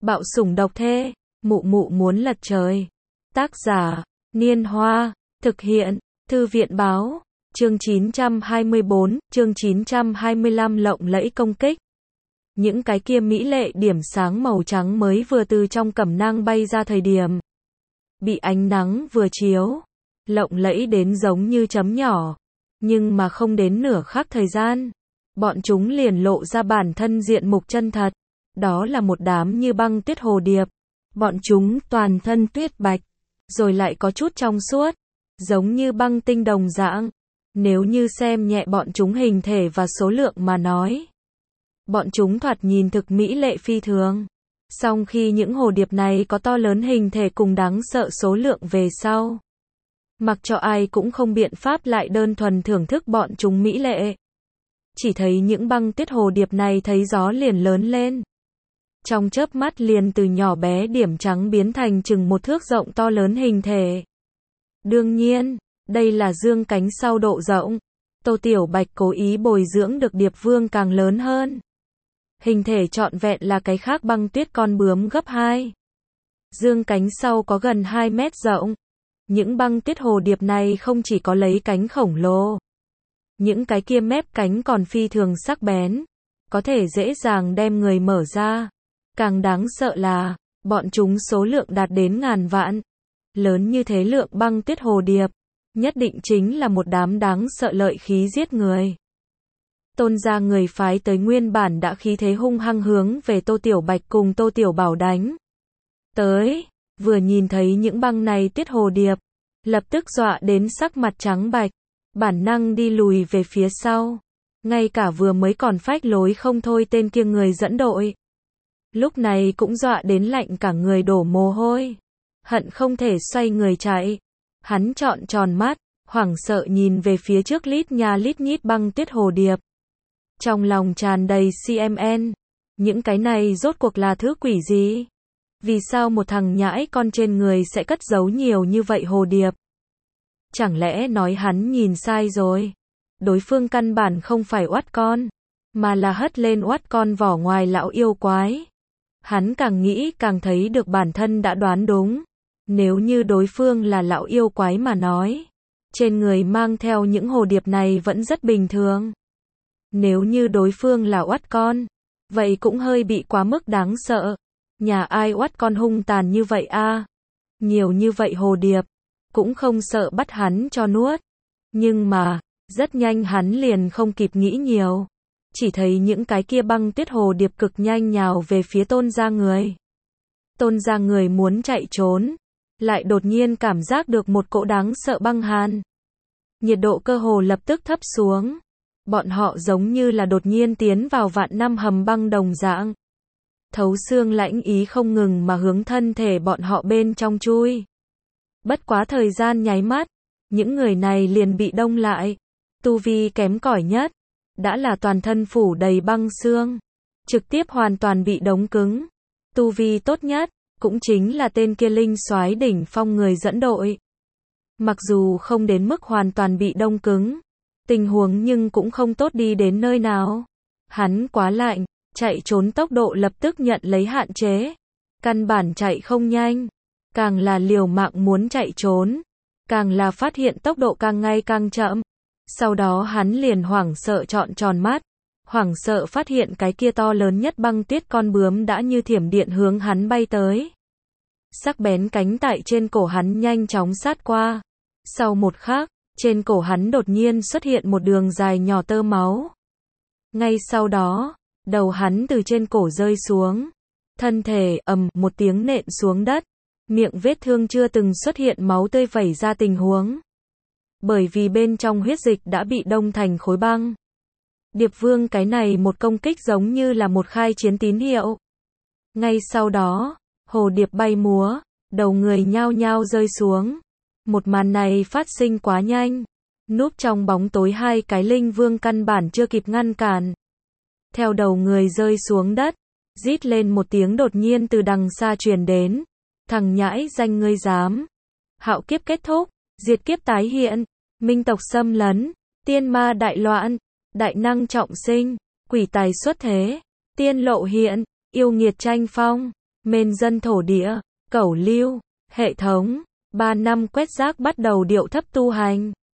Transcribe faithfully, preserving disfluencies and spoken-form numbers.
Bạo sủng độc thê, mụ mụ muốn lật trời. Tác giả, Niên Hoa, thực hiện, Thư viện Báo, chương chín trăm hai mươi bốn, chương chín trăm hai mươi lăm lộng lẫy công kích. Những cái kia mỹ lệ điểm sáng màu trắng mới vừa từ trong cẩm nang bay ra thời điểm. Bị ánh nắng vừa chiếu, lộng lẫy đến giống như chấm nhỏ. Nhưng mà không đến nửa khắc thời gian, bọn chúng liền lộ ra bản thân diện mục chân thật. Đó là một đám như băng tuyết hồ điệp. Bọn chúng toàn thân tuyết bạch, rồi lại có chút trong suốt, giống như băng tinh đồng dạng. Nếu như xem nhẹ bọn chúng hình thể và số lượng mà nói, bọn chúng thoạt nhìn thực mỹ lệ phi thường. Song khi những hồ điệp này có to lớn hình thể cùng đáng sợ số lượng về sau, mặc cho ai cũng không biện pháp lại đơn thuần thưởng thức bọn chúng mỹ lệ. Chỉ thấy những băng tuyết hồ điệp này thấy gió liền lớn lên. Trong chớp mắt liền từ nhỏ bé điểm trắng biến thành chừng một thước rộng to lớn hình thể. Đương nhiên, đây là dương cánh sau độ rộng. Tô Tiểu Bạch cố ý bồi dưỡng được điệp vương càng lớn hơn. Hình thể trọn vẹn là cái khác băng tuyết con bướm gấp hai. Dương cánh sau có gần hai mét rộng. Những băng tuyết hồ điệp này không chỉ có lấy cánh khổng lồ. Những cái kia mép cánh còn phi thường sắc bén. Có thể dễ dàng đem người mở ra. Càng đáng sợ là, bọn chúng số lượng đạt đến ngàn vạn. Lớn như thế lượng băng tuyết hồ điệp, nhất định chính là một đám đáng sợ lợi khí giết người. Tôn gia người phái tới nguyên bản đã khí thế hung hăng hướng về Tô Tiểu Bạch cùng Tô Tiểu Bảo đánh. Tới, vừa nhìn thấy những băng này tuyết hồ điệp, lập tức dọa đến sắc mặt trắng bạch, bản năng đi lùi về phía sau. Ngay cả vừa mới còn phách lối không thôi tên kia người dẫn đội. Lúc này cũng dọa đến lạnh cả người đổ mồ hôi. Hận không thể xoay người chạy. Hắn trọn tròn mắt, hoảng sợ nhìn về phía trước lít nha lít nhít băng tuyết hồ điệp. Trong lòng tràn đầy xê em en. Những cái này rốt cuộc là thứ quỷ gì? Vì sao một thằng nhãi con trên người sẽ cất giấu nhiều như vậy hồ điệp? Chẳng lẽ nói hắn nhìn sai rồi? Đối phương căn bản không phải oát con, mà là hất lên oát con vỏ ngoài lão yêu quái. Hắn càng nghĩ càng thấy được bản thân đã đoán đúng. Nếu như đối phương là lão yêu quái mà nói, trên người mang theo những hồ điệp này vẫn rất bình thường. Nếu như đối phương là oát con, vậy cũng hơi bị quá mức đáng sợ. Nhà ai oát con hung tàn như vậy a? Nhiều như vậy hồ điệp, cũng không sợ bắt hắn cho nuốt. Nhưng mà, rất nhanh hắn liền không kịp nghĩ nhiều. Chỉ thấy những cái kia băng tuyết hồ điệp cực nhanh nhào về phía Tôn gia người. Tôn gia người muốn chạy trốn, lại đột nhiên cảm giác được một cỗ đáng sợ băng hàn. Nhiệt độ cơ hồ lập tức thấp xuống. Bọn họ giống như là đột nhiên tiến vào vạn năm hầm băng đồng dạng. Thấu xương lãnh ý không ngừng mà hướng thân thể bọn họ bên trong chui. Bất quá thời gian nháy mắt, những người này liền bị đông lại. Tu vi kém cỏi nhất, đã là toàn thân phủ đầy băng xương, trực tiếp hoàn toàn bị đóng cứng. Tu vi tốt nhất, cũng chính là tên kia linh soái đỉnh phong người dẫn đội. Mặc dù không đến mức hoàn toàn bị đông cứng, tình huống nhưng cũng không tốt đi đến nơi nào. Hắn quá lạnh, chạy trốn tốc độ lập tức nhận lấy hạn chế. Căn bản chạy không nhanh, càng là liều mạng muốn chạy trốn, càng là phát hiện tốc độ càng ngày càng chậm. Sau đó hắn liền hoảng sợ trọn tròn mắt, hoảng sợ phát hiện cái kia to lớn nhất băng tuyết con bướm đã như thiểm điện hướng hắn bay tới. Sắc bén cánh tại trên cổ hắn nhanh chóng sát qua. Sau một khắc, trên cổ hắn đột nhiên xuất hiện một đường dài nhỏ tơ máu. Ngay sau đó, đầu hắn từ trên cổ rơi xuống. Thân thể ầm một tiếng nện xuống đất. Miệng vết thương chưa từng xuất hiện máu tươi vẩy ra tình huống. Bởi vì bên trong huyết dịch đã bị đông thành khối băng. Điệp vương cái này một công kích giống như là một khai chiến tín hiệu. Ngay sau đó, hồ điệp bay múa, đầu người nhao nhao rơi xuống. Một màn này phát sinh quá nhanh. Núp trong bóng tối hai cái linh vương căn bản chưa kịp ngăn cản. Theo đầu người rơi xuống đất, rít lên một tiếng đột nhiên từ đằng xa truyền đến. Thằng nhãi danh ngươi dám. Hạo kiếp kết thúc, diệt kiếp tái hiện. Minh tộc xâm lấn, tiên ma đại loạn, đại năng trọng sinh, quỷ tài xuất thế, tiên lộ hiện, yêu nghiệt tranh phong. Mên dân thổ địa, cẩu lưu, hệ thống, ba năm quét rác bắt đầu điệu thấp tu hành.